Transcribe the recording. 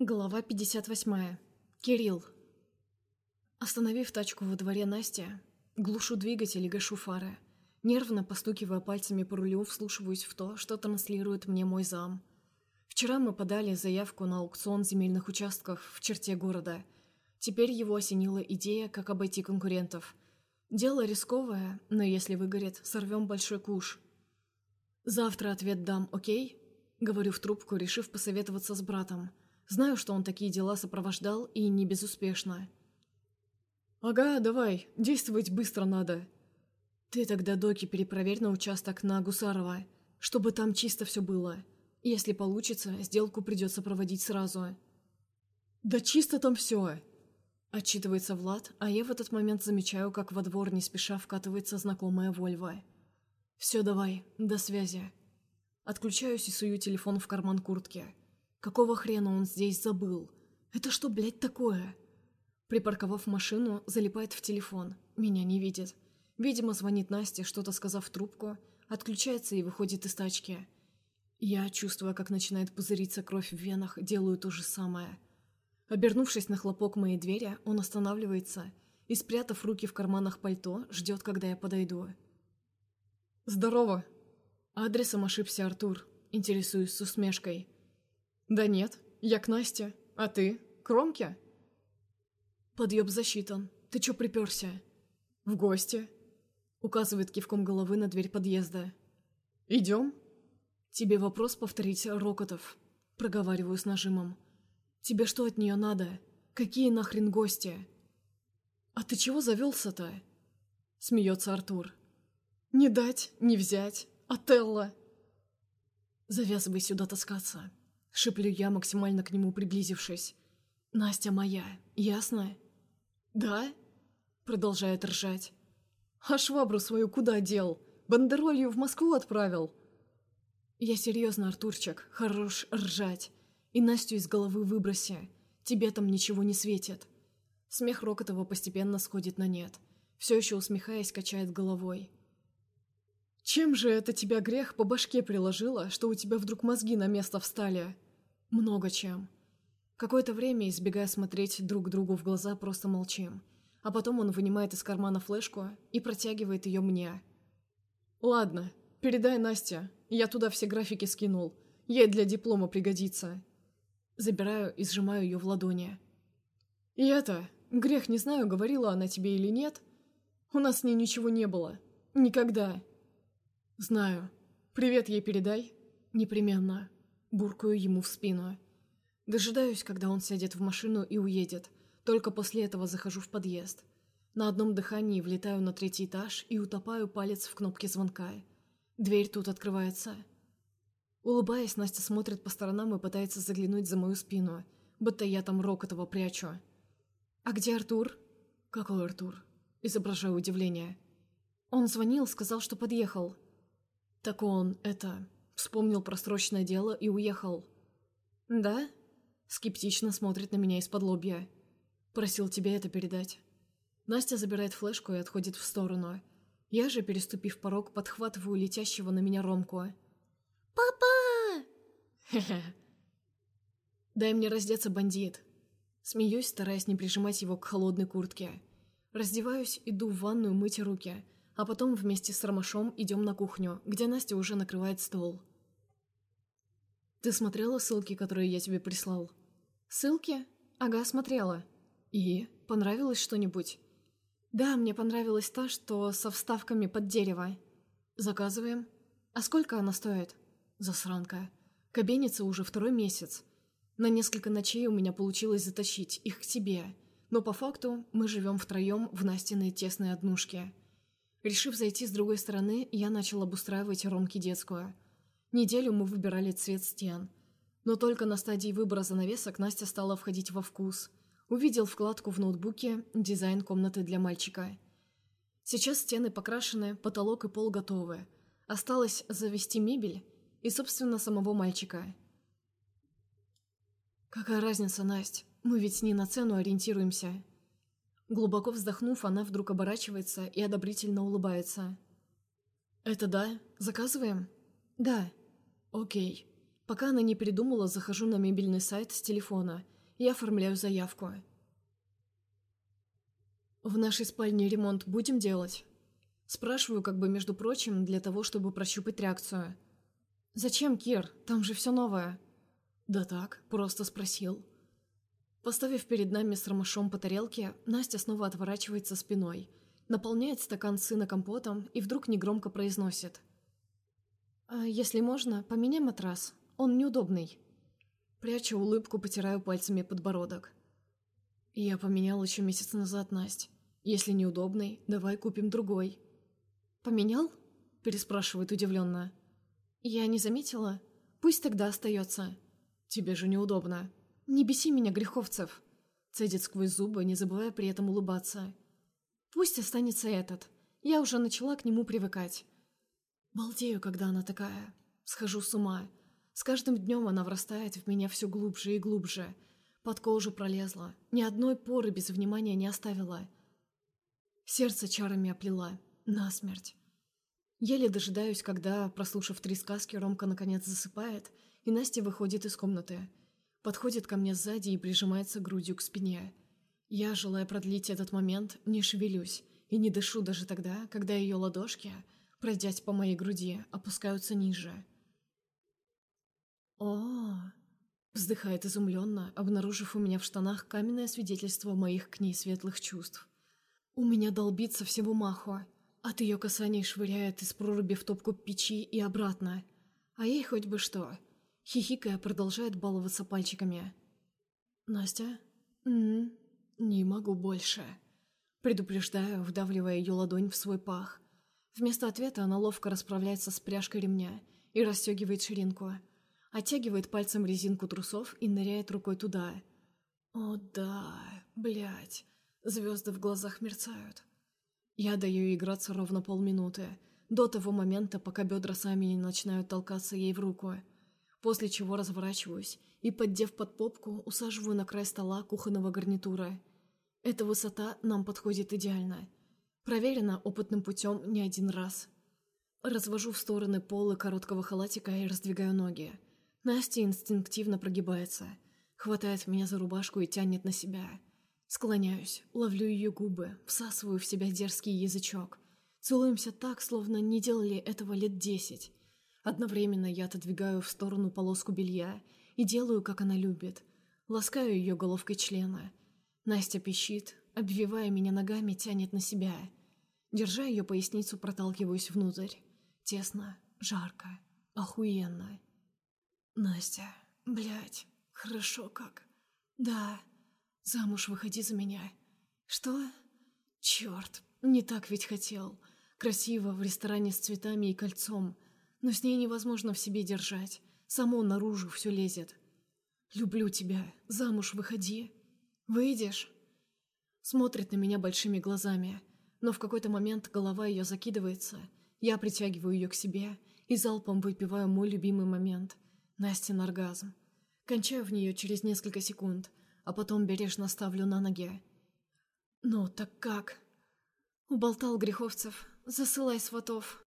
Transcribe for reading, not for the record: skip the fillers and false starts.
Глава 58. Кирилл. Остановив тачку во дворе Насти, глушу двигатель и гашу фары. Нервно постукивая пальцами по рулю, вслушиваюсь в то, что транслирует мне мой зам. Вчера мы подали заявку на аукцион земельных участков в черте города. Теперь его осенила идея, как обойти конкурентов. Дело рисковое, но если выгорит, сорвем большой куш. Завтра ответ дам, окей? Говорю в трубку, решив посоветоваться с братом. Знаю, что он такие дела сопровождал, и не безуспешно. «Ага, давай, действовать быстро надо. Ты тогда доки перепроверь на участок на Гусарова, чтобы там чисто все было. Если получится, сделку придется проводить сразу». «Да чисто там все!» Отчитывается Влад, а я в этот момент замечаю, как во двор не спеша вкатывается знакомая Вольво. «Все, давай, до связи». Отключаюсь и сую телефон в карман куртки. Какого хрена он здесь забыл? Это что, блядь, такое? Припарковав машину, залипает в телефон. Меня не видит. Видимо, звонит Насте, что-то сказав в трубку, отключается и выходит из тачки. Я, чувствуя, как начинает пузыриться кровь в венах, делаю то же самое. Обернувшись на хлопок моей двери, он останавливается и, спрятав руки в карманах пальто, ждет, когда я подойду. «Здорово!» Адресом ошибся Артур, интересуюсь с усмешкой. «Да нет, я к Насте. А ты? К Ромке?» «Подъеб засчитан. Ты чё припёрся?» «В гости», — указывает кивком головы на дверь подъезда. «Идём?» «Тебе вопрос повторить, Рокотов», — проговариваю с нажимом. «Тебе что от неё надо? Какие нахрен гости?» «А ты чего завёлся-то?» — смеётся Артур. «Не дать, не взять. Отелло!» «Завязывай сюда таскаться», — шиплю я, максимально к нему приблизившись. «Настя моя, ясно?» «Да?» — продолжает ржать. «А швабру свою куда дел? Бандеролью в Москву отправил?» «Я серьезно, Артурчик, хорош ржать. И Настю из головы выброси. Тебе там ничего не светит». Смех Рокотова постепенно сходит на нет. Все еще усмехаясь, качает головой. «Чем же это тебя грех по башке приложило, что у тебя вдруг мозги на место встали?» «Много чем». Какое-то время, избегая смотреть друг другу в глаза, просто молчим. А потом он вынимает из кармана флешку и протягивает ее мне. «Ладно, передай Насте. Я туда все графики скинул. Ей для диплома пригодится». Забираю и сжимаю ее в ладони. «И это, грех, не знаю, говорила она тебе или нет. У нас с ней ничего не было. Никогда». «Знаю. Привет ей передай». «Непременно». Буркаю ему в спину. Дожидаюсь, когда он сядет в машину и уедет. Только после этого захожу в подъезд. На одном дыхании влетаю на 3-й этаж и утопаю палец в кнопке звонка. Дверь тут открывается. Улыбаясь, Настя смотрит по сторонам и пытается заглянуть за мою спину, будто я там Рокотова прячу. «А где Артур?» «Какой Артур?» Изображаю удивление. «Он звонил, сказал, что подъехал». «Так он, вспомнил про срочное дело и уехал». «Да?» Скептично смотрит на меня из-под лобья. «Просил тебе это передать». Настя забирает флешку и отходит в сторону. Я же, переступив порог, подхватываю летящего на меня Ромку. «Папа!» «Хе-хе!» «Дай мне раздеться, бандит!» Смеюсь, стараясь не прижимать его к холодной куртке. Раздеваюсь, иду в ванную мыть руки, а потом вместе с Ромашом идем на кухню, где Настя уже накрывает стол. «Ты смотрела ссылки, которые я тебе прислал?» «Ссылки? Ага, смотрела». «И? Понравилось что-нибудь?» «Да, мне понравилась та, что со вставками под дерево». «Заказываем». «А сколько она стоит?» «Засранка. Кабенится уже 2-й месяц. На несколько ночей у меня получилось затащить их к себе, но по факту мы живем втроем в Настиной тесной однушке». Решив зайти с другой стороны, я начал обустраивать Ромке детскую. Неделю мы выбирали цвет стен. Но только на стадии выбора занавесок Настя стала входить во вкус. Увидел вкладку в ноутбуке «Дизайн комнаты для мальчика». Сейчас стены покрашены, потолок и пол готовы. Осталось завести мебель и, собственно, самого мальчика. «Какая разница, Насть? Мы ведь не на цену ориентируемся». Глубоко вздохнув, она вдруг оборачивается и одобрительно улыбается. «Это да? Заказываем?» «Да». «Окей». Пока она не передумала, захожу на мебельный сайт с телефона и оформляю заявку. «В нашей спальне ремонт будем делать?» Спрашиваю, как бы между прочим, для того, чтобы прощупать реакцию. «Зачем, Кир? Там же все новое». «Да так, просто спросил». Поставив перед нами с Ромашом по тарелке, Настя снова отворачивается спиной, наполняет стакан сына компотом и вдруг негромко произносит: «А если можно, поменяй матрас, он неудобный». Пряча улыбку, потираю пальцами подбородок. «Я поменял еще месяц назад, Насть. Если неудобный, давай купим другой». «Поменял?» – переспрашивает удивленно. «Я не заметила. Пусть тогда остается». «Тебе же неудобно». «Не беси меня, Греховцев!» Цедит сквозь зубы, не забывая при этом улыбаться. «Пусть останется этот. Я уже начала к нему привыкать». Балдею, когда она такая. Схожу с ума. С каждым днем она врастает в меня все глубже и глубже. Под кожу пролезла. Ни одной поры без внимания не оставила. Сердце чарами оплела. Насмерть. Еле дожидаюсь, когда, прослушав 3 сказки, Ромка наконец засыпает, и Настя выходит из комнаты. Подходит ко мне сзади и прижимается грудью к спине. Я, желая продлить этот момент, не шевелюсь и не дышу даже тогда, когда ее ладошки, пройдясь по моей груди, опускаются ниже. «О-о-о!» вздыхает изумленно, обнаружив у меня в штанах каменное свидетельство моих к ней светлых чувств. У меня долбит со всего маху. От ее касаний швыряет из проруби в топку печи и обратно. А ей хоть бы что. Хихикая, продолжает баловаться пальчиками. «Настя? Не могу больше». Предупреждаю, вдавливая ее ладонь в свой пах. Вместо ответа она ловко расправляется с пряжкой ремня и расстегивает ширинку. Оттягивает пальцем резинку трусов и ныряет рукой туда. О да, блядь, звезды в глазах мерцают. Я даю ей играться ровно полминуты, до того момента, пока бедра сами не начинают толкаться ей в руку. После чего разворачиваюсь и, поддев под попку, усаживаю на край стола кухонного гарнитура. Эта высота нам подходит идеально. Проверено опытным путем не один раз. Развожу в стороны полы короткого халатика и раздвигаю ноги. Настя инстинктивно прогибается, хватает меня за рубашку и тянет на себя. Склоняюсь, ловлю ее губы, всасываю в себя дерзкий язычок. Целуемся так, словно не делали этого лет 10. Одновременно я отодвигаю в сторону полоску белья и делаю, как она любит. Ласкаю ее головкой члена. Настя пищит, обвивая меня ногами, тянет на себя. Держа ее поясницу, проталкиваюсь внутрь. Тесно, жарко, охуенно. «Настя, блядь, хорошо как. Да, замуж выходи за меня». «Что? Черт, не так ведь хотел. Красиво, в ресторане с цветами и кольцом. Но с ней невозможно в себе держать. Само наружу все лезет. Люблю тебя, замуж выходи. Выйдешь?» Смотрит на меня большими глазами, но в какой-то момент голова ее закидывается. Я притягиваю ее к себе и залпом выпиваю мой любимый момент – Настин оргазм. Кончаю в нее через несколько секунд, а потом бережно ставлю на ноги. «Ну, так как?» «Уболтал Греховцев. Засылай сватов».